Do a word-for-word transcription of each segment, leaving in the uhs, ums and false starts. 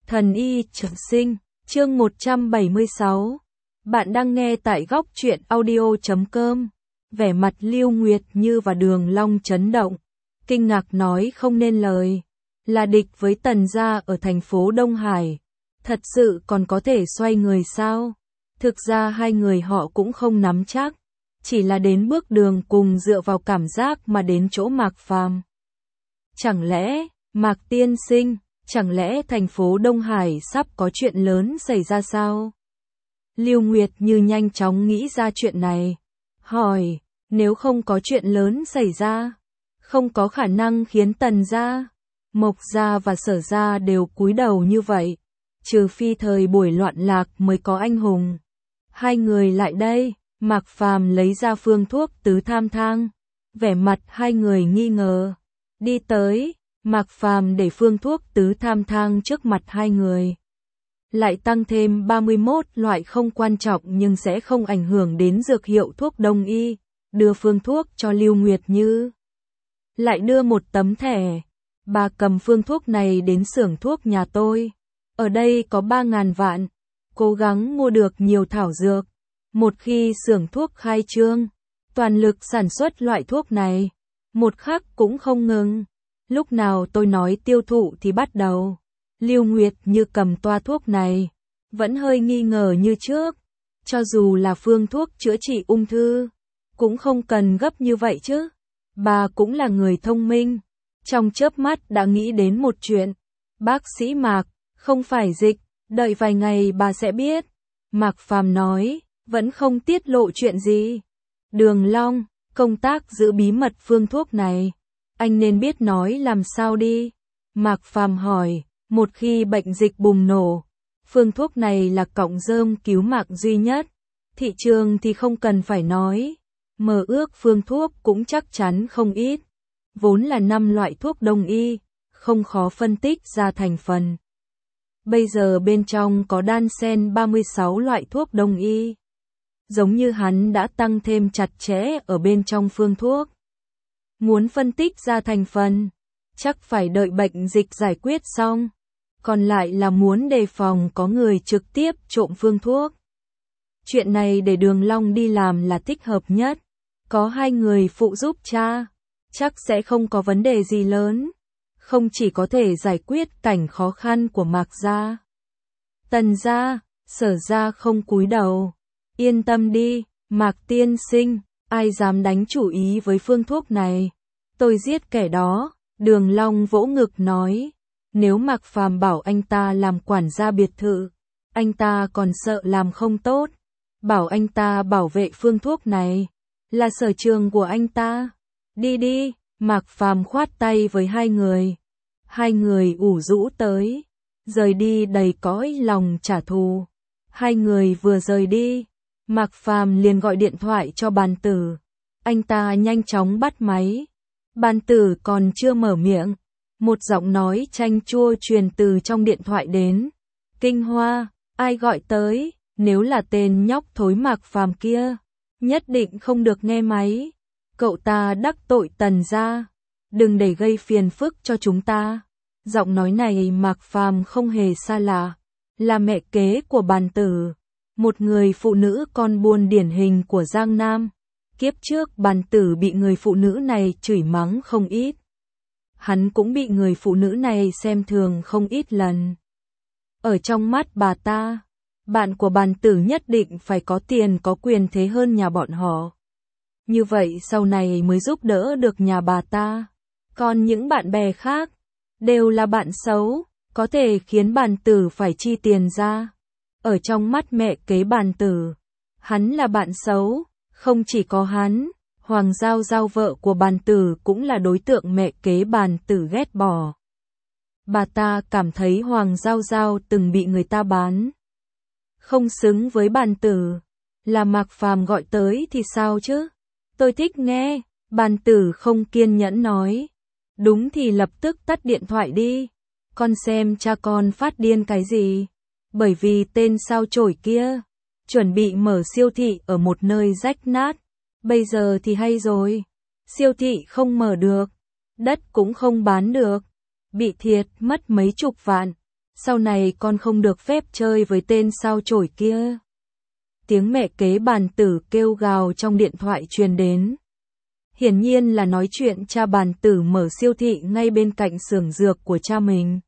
Thần y trường sinh, chương một trăm bảy mươi sáu. Bạn đang nghe tại góc truyện audio chấm com. Vẻ mặt Lưu Nguyệt Như và Đường Long chấn động, kinh ngạc nói không nên lời. Là địch với Tần gia ở thành phố Đông Hải, thật sự còn có thể xoay người sao? Thực ra hai người họ cũng không nắm chắc, chỉ là đến bước đường cùng dựa vào cảm giác mà đến chỗ Mạc Phàm. Chẳng lẽ, Mạc tiên sinh, chẳng lẽ thành phố Đông Hải sắp có chuyện lớn xảy ra sao? Lưu Nguyệt Như nhanh chóng nghĩ ra chuyện này, hỏi, nếu không có chuyện lớn xảy ra, không có khả năng khiến Tần gia, Mộc gia và Sở gia đều cúi đầu như vậy, trừ phi thời buổi loạn lạc mới có anh hùng. Hai người lại đây, Mạc Phàm lấy ra phương thuốc tứ tham thang, vẻ mặt hai người nghi ngờ, đi tới. Mạc Phàm để phương thuốc tứ tham thang trước mặt hai người. Lại tăng thêm ba mươi mốt loại không quan trọng nhưng sẽ không ảnh hưởng đến dược hiệu thuốc đông y, đưa phương thuốc cho Lưu Nguyệt Như. Lại đưa một tấm thẻ, bà cầm phương thuốc này đến xưởng thuốc nhà tôi. Ở đây có ba ngàn vạn, cố gắng mua được nhiều thảo dược. Một khi xưởng thuốc khai trương, toàn lực sản xuất loại thuốc này, một khắc cũng không ngừng. Lúc nào tôi nói tiêu thụ thì bắt đầu. Lưu Nguyệt Như cầm toa thuốc này, vẫn hơi nghi ngờ như trước. Cho dù là phương thuốc chữa trị ung thư, cũng không cần gấp như vậy chứ. Bà cũng là người thông minh, trong chớp mắt đã nghĩ đến một chuyện. Bác sĩ Mạc, không phải dịch, đợi vài ngày bà sẽ biết. Mạc Phàm nói, vẫn không tiết lộ chuyện gì. Đường Long, công tác giữ bí mật phương thuốc này, anh nên biết nói làm sao đi. Mạc Phàm hỏi, một khi bệnh dịch bùng nổ, phương thuốc này là cọng rơm cứu mạng duy nhất. Thị trường thì không cần phải nói, mơ ước phương thuốc cũng chắc chắn không ít. Vốn là năm loại thuốc đông y, không khó phân tích ra thành phần. Bây giờ bên trong có đan xen ba mươi sáu loại thuốc đông y. Giống như hắn đã tăng thêm chặt chẽ ở bên trong phương thuốc. Muốn phân tích ra thành phần, chắc phải đợi bệnh dịch giải quyết xong. Còn lại là muốn đề phòng có người trực tiếp trộm phương thuốc. Chuyện này để Đường Long đi làm là thích hợp nhất. Có hai người phụ giúp cha, chắc sẽ không có vấn đề gì lớn. Không chỉ có thể giải quyết cảnh khó khăn của Mạc gia, Tần gia, Sở gia không cúi đầu. Yên tâm đi, Mạc tiên sinh, ai dám đánh chủ ý với phương thuốc này, tôi giết kẻ đó. Đường Long vỗ ngực nói, nếu Mạc Phàm bảo anh ta làm quản gia biệt thự, anh ta còn sợ làm không tốt. Bảo anh ta bảo vệ phương thuốc này, là sở trường của anh ta. Đi đi, Mạc Phàm khoát tay với hai người. Hai người ủ rũ tới, rời đi đầy cõi lòng trả thù. Hai người vừa rời đi, Mạc Phàm liền gọi điện thoại cho Bàn Tử. Anh ta nhanh chóng bắt máy. Bàn Tử còn chưa mở miệng, một giọng nói chanh chua truyền từ trong điện thoại đến. Kinh Hoa, ai gọi tới? Nếu là tên nhóc thối Mạc Phàm kia, nhất định không được nghe máy. Cậu ta đắc tội Tần gia, đừng để gây phiền phức cho chúng ta. Giọng nói này Mạc Phàm không hề xa lạ, là mẹ kế của Bàn Tử, một người phụ nữ con buôn điển hình của Giang Nam. Kiếp trước Bàn Tử bị người phụ nữ này chửi mắng không ít. Hắn cũng bị người phụ nữ này xem thường không ít lần. Ở trong mắt bà ta, bạn của Bàn Tử nhất định phải có tiền có quyền thế hơn nhà bọn họ. Như vậy sau này mới giúp đỡ được nhà bà ta. Còn những bạn bè khác, đều là bạn xấu, có thể khiến Bàn Tử phải chi tiền ra. Ở trong mắt mẹ kế Bàn Tử, hắn là bạn xấu. Không chỉ có hắn, Hoàng Giao Giao vợ của Bàn Tử cũng là đối tượng mẹ kế Bàn Tử ghét bỏ. Bà ta cảm thấy Hoàng Giao Giao từng bị người ta bán, không xứng với Bàn Tử. Là Mạc Phàm gọi tới thì sao chứ? Tôi thích nghe. Bàn Tử không kiên nhẫn nói. Đúng thì lập tức tắt điện thoại đi. Con xem cha con phát điên cái gì? Bởi vì tên sao chổi kia chuẩn bị mở siêu thị ở một nơi rách nát. Bây giờ thì hay rồi. Siêu thị không mở được, đất cũng không bán được, bị thiệt mất mấy chục vạn. sau này con không được phép chơi với tên sao chổi kia. Tiếng mẹ kế Bàn Tử kêu gào trong điện thoại truyền đến. Hiển nhiên là nói chuyện cha Bàn Tử mở siêu thị ngay bên cạnh xưởng dược của cha mình.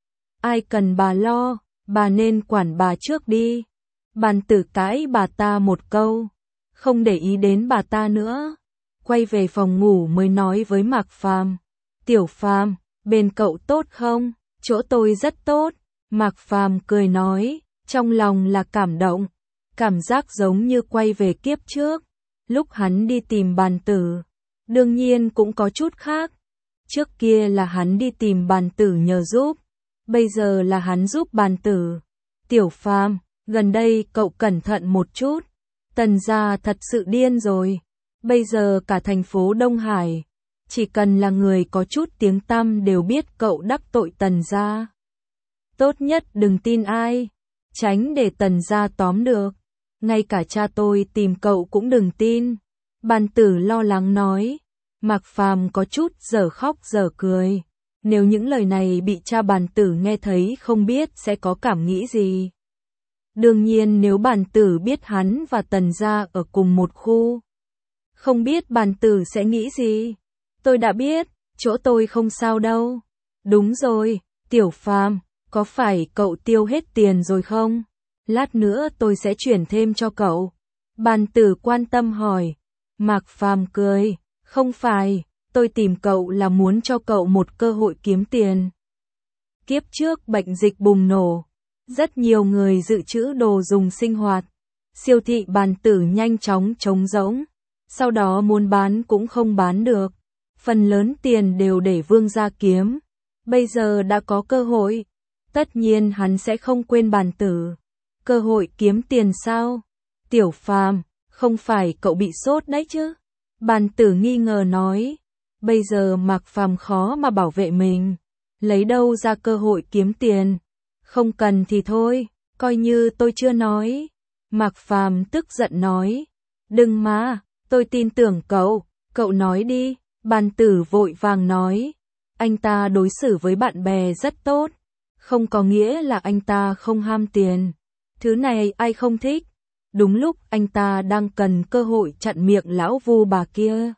Ai cần bà lo, bà nên quản bà trước đi. Bàn Tử cãi bà ta một câu, không để ý đến bà ta nữa. Quay về phòng ngủ mới nói với Mạc Phàm, Tiểu Phàm, bên cậu tốt không? Chỗ tôi rất tốt. Mạc Phàm cười nói, trong lòng là cảm động, cảm giác giống như quay về kiếp trước, lúc hắn đi tìm Bàn Tử. Đương nhiên cũng có chút khác. Trước kia là hắn đi tìm Bàn Tử nhờ giúp, bây giờ là hắn giúp Bàn Tử. Tiểu Phàm, gần đây cậu cẩn thận một chút. Tần gia thật sự điên rồi. Bây giờ cả thành phố Đông Hải, chỉ cần là người có chút tiếng tăm đều biết cậu đắc tội Tần gia. Tốt nhất đừng tin ai, tránh để Tần gia tóm được. Ngay cả cha tôi tìm cậu cũng đừng tin. Bàn Tử lo lắng nói. Mạc Phàm có chút dở khóc dở cười. Nếu những lời này bị cha Bàn Tử nghe thấy không biết sẽ có cảm nghĩ gì. Đương nhiên nếu Bàn Tử biết hắn và Tần gia ở cùng một khu, không biết Bàn Tử sẽ nghĩ gì. Tôi đã biết, chỗ tôi không sao đâu. Đúng rồi, Tiểu Phàm, có phải cậu tiêu hết tiền rồi không? Lát nữa tôi sẽ chuyển thêm cho cậu. Bàn Tử quan tâm hỏi. Mạc Phàm cười, không phải, tôi tìm cậu là muốn cho cậu một cơ hội kiếm tiền. Kiếp trước bệnh dịch bùng nổ, rất nhiều người dự trữ đồ dùng sinh hoạt. Siêu thị Bàn Tử nhanh chóng trống rỗng, sau đó muốn bán cũng không bán được. Phần lớn tiền đều để Vương gia kiếm. Bây giờ đã có cơ hội, tất nhiên hắn sẽ không quên Bàn Tử. Cơ hội kiếm tiền sao? Tiểu Phàm, không phải cậu bị sốt đấy chứ? Bàn Tử nghi ngờ nói. Bây giờ Mạc Phàm khó mà bảo vệ mình, lấy đâu ra cơ hội kiếm tiền? Không cần thì thôi, coi như tôi chưa nói. Mạc Phàm tức giận nói. Đừng mà, tôi tin tưởng cậu, cậu nói đi. Bàn Tử vội vàng nói. Anh ta đối xử với bạn bè rất tốt, không có nghĩa là anh ta không ham tiền. Thứ này ai không thích. Đúng lúc anh ta đang cần cơ hội chặn miệng lão Vu bà kia.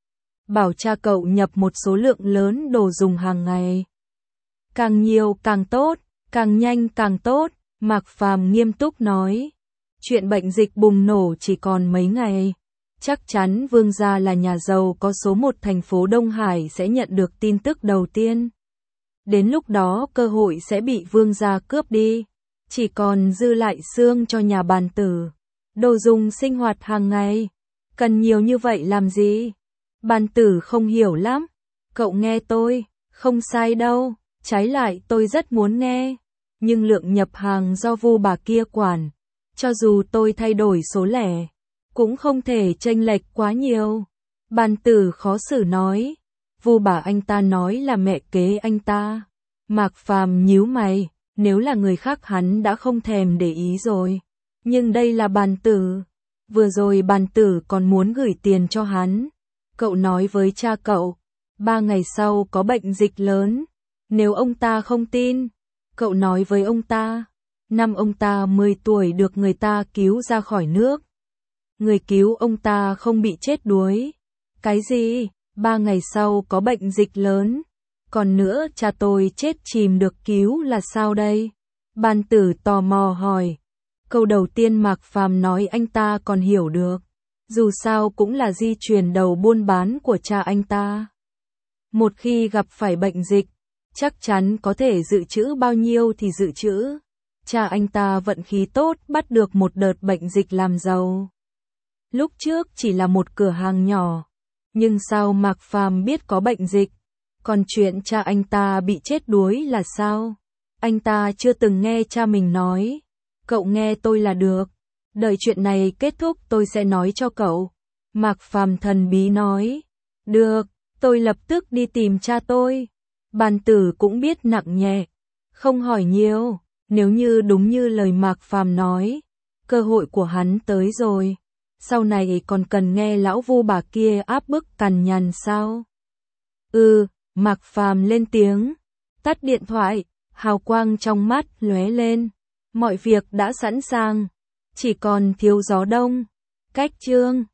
Bảo cha cậu nhập một số lượng lớn đồ dùng hàng ngày. Càng nhiều càng tốt, càng nhanh càng tốt, Mạc Phàm nghiêm túc nói. Chuyện bệnh dịch bùng nổ chỉ còn mấy ngày. Chắc chắn Vương gia là nhà giàu có số một thành phố Đông Hải sẽ nhận được tin tức đầu tiên. Đến lúc đó cơ hội sẽ bị Vương gia cướp đi. Chỉ còn dư lại xương cho nhà Bàn Tử. Đồ dùng sinh hoạt hàng ngày. Cần nhiều như vậy làm gì? Bàn Tử không hiểu lắm. Cậu nghe tôi, không sai đâu. Trái lại tôi rất muốn nghe. Nhưng lượng nhập hàng do Vu bà kia quản. Cho dù tôi thay đổi số lẻ, cũng không thể chênh lệch quá nhiều. Bàn Tử khó xử nói. Vu bà anh ta nói là mẹ kế anh ta. Mạc Phàm nhíu mày. Nếu là người khác hắn đã không thèm để ý rồi. Nhưng đây là Bàn Tử. Vừa rồi Bàn Tử còn muốn gửi tiền cho hắn. Cậu nói với cha cậu, ba ngày sau có bệnh dịch lớn. Nếu ông ta không tin, cậu nói với ông ta, năm ông ta mười tuổi được người ta cứu ra khỏi nước. Người cứu ông ta không bị chết đuối. Cái gì? Ba ngày sau có bệnh dịch lớn. Còn nữa cha tôi chết chìm được cứu là sao đây? Bàn Tử tò mò hỏi. Câu đầu tiên Mạc Phàm nói anh ta còn hiểu được. Dù sao cũng là di truyền đầu buôn bán của cha anh ta. Một khi gặp phải bệnh dịch, chắc chắn có thể dự trữ bao nhiêu thì dự trữ. Cha anh ta vận khí tốt bắt được một đợt bệnh dịch làm giàu. Lúc trước chỉ là một cửa hàng nhỏ. Nhưng sao Mạc Phàm biết có bệnh dịch? Còn chuyện cha anh ta bị chết đuối là sao? Anh ta chưa từng nghe cha mình nói. Cậu nghe tôi là được. Đợi chuyện này kết thúc tôi sẽ nói cho cậu. Mạc Phàm thần bí nói. Được, tôi lập tức đi tìm cha tôi. Bàn Tử cũng biết nặng nhẹ. Không hỏi nhiều. Nếu như đúng như lời Mạc Phàm nói, cơ hội của hắn tới rồi. Sau này còn cần nghe lão Vu bà kia áp bức cằn nhằn sao? Ừ, Mạc Phàm lên tiếng. Tắt điện thoại. hào quang trong mắt lóe lên. Mọi việc đã sẵn sàng, chỉ còn thiếu gió đông. Cách chương